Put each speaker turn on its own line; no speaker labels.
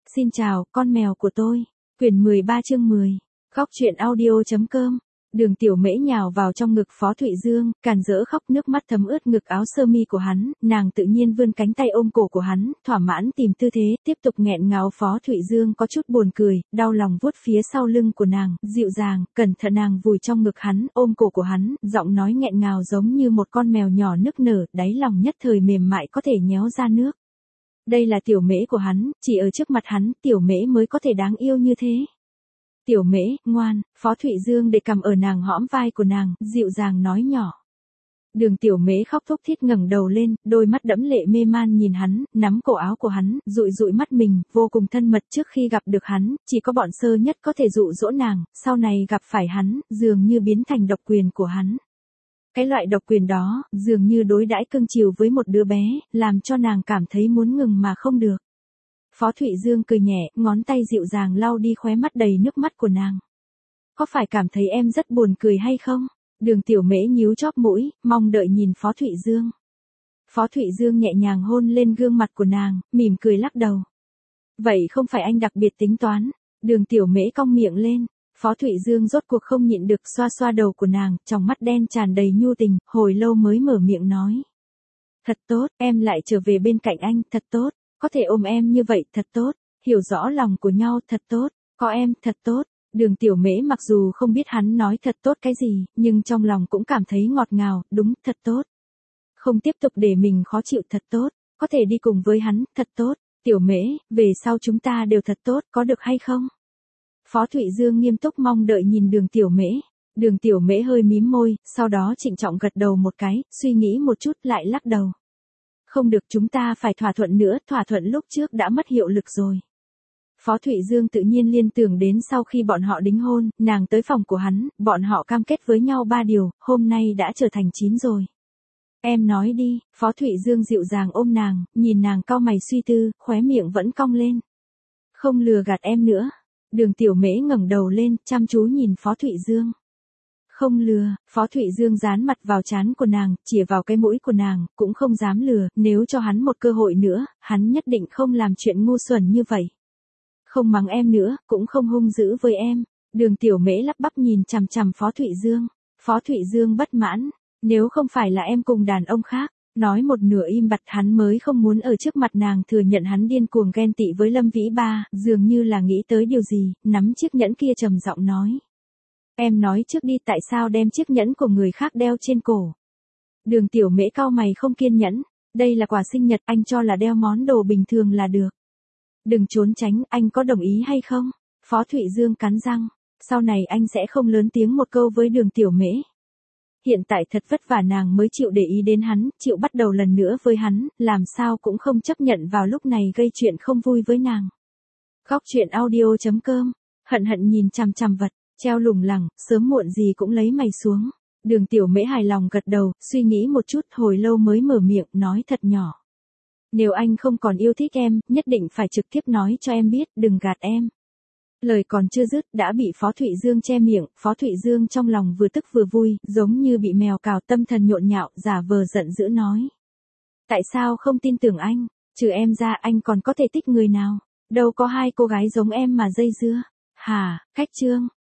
Xin chào, con mèo của tôi. Quyển 13 chương 10. Khóc chuyện audio.com. Đường Tiểu Mễ nhào vào trong ngực Phó Thụy Dương, càn rỡ khóc, nước mắt thấm ướt ngực áo sơ mi của hắn, nàng tự nhiên vươn cánh tay ôm cổ của hắn, thỏa mãn tìm tư thế, tiếp tục nghẹn ngào. Phó Thụy Dương có chút buồn cười, đau lòng vuốt phía sau lưng của nàng, dịu dàng, cẩn thận nàng vùi trong ngực hắn, ôm cổ của hắn, giọng nói nghẹn ngào giống như một con mèo nhỏ nức nở, đáy lòng nhất thời mềm mại có thể nhéo ra nước. Đây là Tiểu Mễ của hắn, chỉ ở trước mặt hắn, Tiểu Mễ mới có thể đáng yêu như thế. Tiểu Mễ, ngoan. Phó Thụy Dương để cầm ở nàng hõm vai của nàng, dịu dàng nói nhỏ. Đường Tiểu Mễ khóc thút thít ngẩng đầu lên, đôi mắt đẫm lệ mê man nhìn hắn, nắm cổ áo của hắn, dụi dụi mắt mình, vô cùng thân mật. Trước khi gặp được hắn, chỉ có bọn sơ nhất có thể dụ dỗ nàng, sau này gặp phải hắn, dường như biến thành độc quyền của hắn. Cái loại độc quyền đó, dường như đối đãi cưng chiều với một đứa bé, làm cho nàng cảm thấy muốn ngừng mà không được. Phó Thụy Dương cười nhẹ, ngón tay dịu dàng lau đi khóe mắt đầy nước mắt của nàng. Có phải cảm thấy em rất buồn cười hay không? Đường Tiểu Mễ nhíu chóp mũi, mong đợi nhìn Phó Thụy Dương. Phó Thụy Dương nhẹ nhàng hôn lên gương mặt của nàng, mỉm cười lắc đầu. Vậy không phải anh đặc biệt tính toán? Đường Tiểu Mễ cong miệng lên. Phó Thụy Dương rốt cuộc không nhịn được, xoa xoa đầu của nàng, trong mắt đen tràn đầy nhu tình, hồi lâu mới mở miệng nói. Thật tốt, em lại trở về bên cạnh anh, thật tốt, có thể ôm em như vậy, thật tốt, hiểu rõ lòng của nhau, thật tốt, có em, thật tốt. Đường Tiểu Mễ mặc dù không biết hắn nói thật tốt cái gì, nhưng trong lòng cũng cảm thấy ngọt ngào, đúng, thật tốt. Không tiếp tục để mình khó chịu, thật tốt, có thể đi cùng với hắn, thật tốt. Tiểu Mễ, về sau chúng ta đều thật tốt, có được hay không? Phó Thụy Dương nghiêm túc mong đợi nhìn Đường Tiểu Mễ. Đường Tiểu Mễ hơi mím môi, sau đó trịnh trọng gật đầu một cái, suy nghĩ một chút lại lắc đầu. Không được, chúng ta phải thỏa thuận nữa, thỏa thuận lúc trước đã mất hiệu lực rồi. Phó Thụy Dương tự nhiên liên tưởng đến sau khi bọn họ đính hôn, nàng tới phòng của hắn, bọn họ cam kết với nhau 3 điều, hôm nay đã trở thành 9 rồi. Em nói đi. Phó Thụy Dương dịu dàng ôm nàng, nhìn nàng cau mày suy tư, khóe miệng vẫn cong lên. Không lừa gạt em nữa. Đường Tiểu Mễ ngẩng đầu lên, chăm chú nhìn Phó Thụy Dương. Không lừa. Phó Thụy Dương dán mặt vào trán của nàng, chìa vào cái mũi của nàng, cũng không dám lừa, nếu cho hắn một cơ hội nữa, hắn nhất định không làm chuyện ngu xuẩn như vậy. Không mắng em nữa, cũng không hung dữ với em. Đường Tiểu Mễ lắp bắp nhìn chằm chằm Phó Thụy Dương. Phó Thụy Dương bất mãn. Nếu không phải là em cùng đàn ông khác, nói một nửa im bặt, hắn mới không muốn ở trước mặt nàng thừa nhận hắn điên cuồng ghen tị với Lâm Vĩ Ba, dường như là nghĩ tới điều gì, nắm chiếc nhẫn kia trầm giọng nói. Em nói trước đi, tại sao đem chiếc nhẫn của người khác đeo trên cổ? Đường Tiểu Mễ cau mày không kiên nhẫn. Đây là quà sinh nhật, anh cho là đeo món đồ bình thường là được. Đừng trốn tránh, anh có đồng ý hay không? Phó Thụy Dương cắn răng. Sau này anh sẽ không lớn tiếng một câu với Đường Tiểu Mễ. Hiện tại thật vất vả nàng mới chịu để ý đến hắn, chịu bắt đầu lần nữa với hắn, làm sao cũng không chấp nhận vào lúc này gây chuyện không vui với nàng. Khóc chuyện audio.com. Hận hận nhìn chằm chằm vật, treo lủng lẳng, sớm muộn gì cũng lấy mày xuống. Đường Tiểu Mễ hài lòng gật đầu, suy nghĩ một chút, hồi lâu mới mở miệng, nói thật nhỏ. Nếu anh không còn yêu thích em, nhất định phải trực tiếp nói cho em biết, đừng gạt em. Lời còn chưa dứt, đã bị Phó Thụy Dương che miệng. Phó Thụy Dương trong lòng vừa tức vừa vui, giống như bị mèo cào, tâm thần nhộn nhạo, giả vờ giận dữ nói. Tại sao không tin tưởng anh? Trừ em ra anh còn có thể thích người nào? Đâu có hai cô gái giống em mà dây dưa. Hả, cách trương.